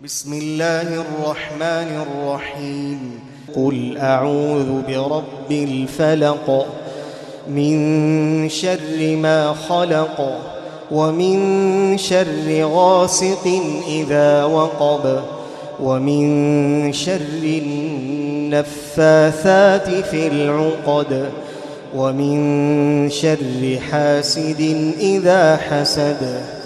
بسم الله الرحمن الرحيم. قل أعوذ برب الفلق من شر ما خلق ومن شر غاسق إذا وقب ومن شر النفاثات في العقد ومن شر حاسد إذا حسد.